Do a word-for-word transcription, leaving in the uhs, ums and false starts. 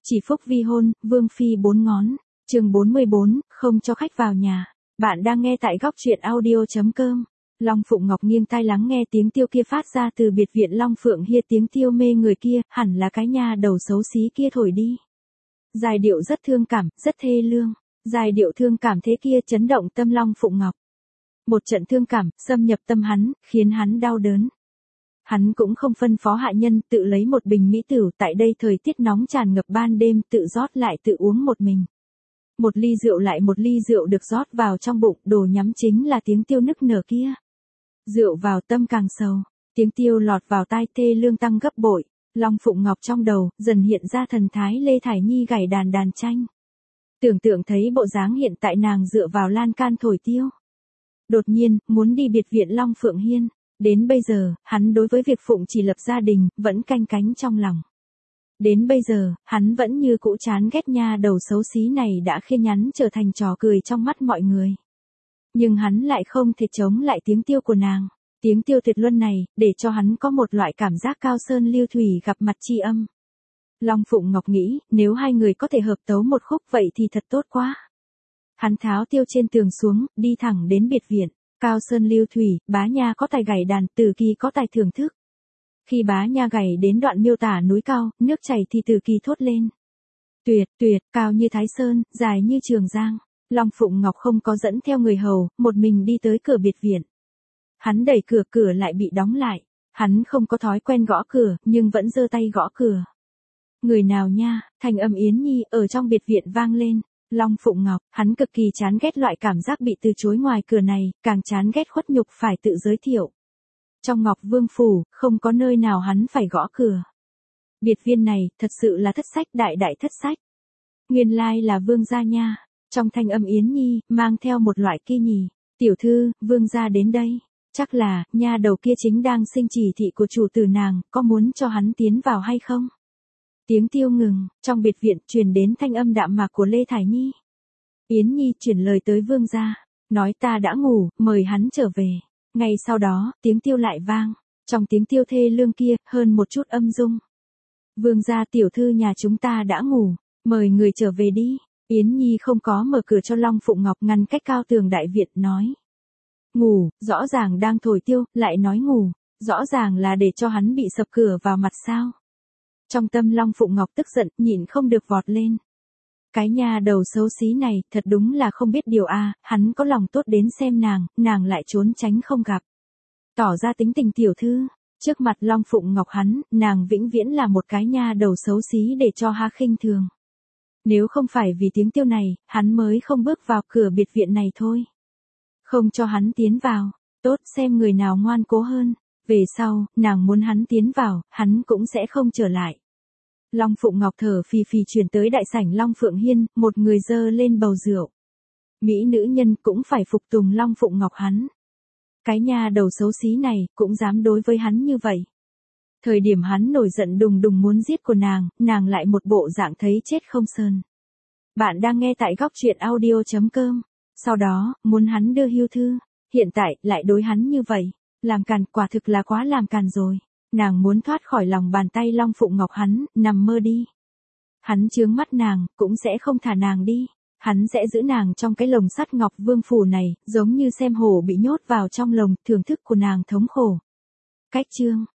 Chỉ phúc vi hôn, vương phi bốn ngón. Chương bốn mươi bốn, không cho khách vào nhà. Bạn đang nghe tại góc truyện audio.com. Long Phụng Ngọc nghiêng tai lắng nghe tiếng tiêu kia phát ra từ biệt viện Long Phượng Hiên, tiếng tiêu mê người kia, hẳn là cái nha đầu xấu xí kia thổi đi. Giai điệu rất thương cảm, rất thê lương. Giai điệu thương cảm thế kia chấn động tâm Long Phụng Ngọc. Một trận thương cảm, xâm nhập tâm hắn, khiến hắn đau đớn. Hắn cũng không phân phó hạ nhân, tự lấy một bình mỹ tửu, tại đây thời tiết nóng tràn ngập ban đêm, tự rót lại tự uống một mình. Một ly rượu lại một ly rượu được rót vào trong bụng, đồ nhắm chính là tiếng tiêu nức nở kia. Rượu vào tâm càng sầu, tiếng tiêu lọt vào tai thê lương tăng gấp bội. Long Phụng Ngọc trong đầu, dần hiện ra thần thái Lê Thải Nhi gảy đàn đàn tranh. Tưởng tượng thấy bộ dáng hiện tại nàng dựa vào lan can thổi tiêu. Đột nhiên, muốn đi biệt viện Long Phượng Hiên. Đến bây giờ, hắn đối với việc Phụng chỉ lập gia đình, vẫn canh cánh trong lòng. Đến bây giờ, hắn vẫn như cũ chán ghét nha đầu xấu xí này đã khi nhắn trở thành trò cười trong mắt mọi người. Nhưng hắn lại không thể chống lại tiếng tiêu của nàng. Tiếng tiêu tuyệt luân này, để cho hắn có một loại cảm giác cao sơn lưu thủy gặp mặt tri âm. Long Phụng Ngọc nghĩ, nếu hai người có thể hợp tấu một khúc vậy thì thật tốt quá. Hắn tháo tiêu trên tường xuống, đi thẳng đến biệt viện. Cao sơn lưu thủy, Bá Nha có tài gảy đàn, Từ Kỳ có tài thưởng thức. Khi Bá Nha gảy đến đoạn miêu tả núi cao, nước chảy thì Từ Kỳ thốt lên. Tuyệt, tuyệt, cao như Thái Sơn, dài như Trường Giang. Long Phụng Ngọc không có dẫn theo người hầu, một mình đi tới cửa biệt viện. Hắn đẩy cửa, cửa lại bị đóng lại. Hắn không có thói quen gõ cửa, nhưng vẫn giơ tay gõ cửa. Người nào nha, thanh âm Yến Nhi ở trong biệt viện vang lên. Long Phụng Ngọc, hắn cực kỳ chán ghét loại cảm giác bị từ chối ngoài cửa này, càng chán ghét khuất nhục phải tự giới thiệu. Trong Ngọc Vương Phủ, không có nơi nào hắn phải gõ cửa. Biệt viên này, thật sự là thất sách đại đại thất sách. Nguyên lai là Vương gia nha. Trong thanh âm Yến Nhi, mang theo một loại kỳ nhì. Tiểu thư, Vương gia đến đây. Chắc là, nha đầu kia chính đang xin chỉ thị của chủ tử nàng, có muốn cho hắn tiến vào hay không? Tiếng tiêu ngừng, trong biệt viện truyền đến thanh âm đạm mạc của Lê Thải Nhi. Yến Nhi chuyển lời tới Vương gia, nói ta đã ngủ, mời hắn trở về. Ngay sau đó, tiếng tiêu lại vang, trong tiếng tiêu thê lương kia, hơn một chút âm dung. Vương gia, tiểu thư nhà chúng ta đã ngủ, mời người trở về đi. Yến Nhi không có mở cửa cho Long Phụng Ngọc, ngăn cách cao tường đại viện, nói. Ngủ, rõ ràng đang thổi tiêu, lại nói ngủ, rõ ràng là để cho hắn bị sập cửa vào mặt sao. Trong tâm Long Phụng Ngọc tức giận, nhịn không được vọt lên. Cái nha đầu xấu xí này, thật đúng là không biết điều a, à, hắn có lòng tốt đến xem nàng, nàng lại trốn tránh không gặp. Tỏ ra tính tình tiểu thư, trước mặt Long Phụng Ngọc hắn, nàng vĩnh viễn là một cái nha đầu xấu xí để cho ha khinh thường. Nếu không phải vì tiếng tiêu này, hắn mới không bước vào cửa biệt viện này thôi. Không cho hắn tiến vào, tốt xem người nào ngoan cố hơn. Về sau, nàng muốn hắn tiến vào, hắn cũng sẽ không trở lại. Long Phụng Ngọc thở phì phì chuyển tới đại sảnh Long Phượng Hiên, một người dơ lên bầu rượu. Mỹ nữ nhân cũng phải phục tùng Long Phụng Ngọc hắn. Cái nha đầu xấu xí này, cũng dám đối với hắn như vậy. Thời điểm hắn nổi giận đùng đùng muốn giết của nàng, nàng lại một bộ dạng thấy chết không sơn. Bạn đang nghe tại góc truyện audio.com. Sau đó, muốn hắn đưa hưu thư. Hiện tại, lại đối hắn như vậy. Làm càn, quả thực là quá làm càn rồi. Nàng muốn thoát khỏi lòng bàn tay Long Phụng Ngọc hắn, nằm mơ đi. Hắn chướng mắt nàng, cũng sẽ không thả nàng đi. Hắn sẽ giữ nàng trong cái lồng sắt Ngọc Vương Phủ này, giống như xem hổ bị nhốt vào trong lồng, thưởng thức của nàng thống khổ. Cách chương,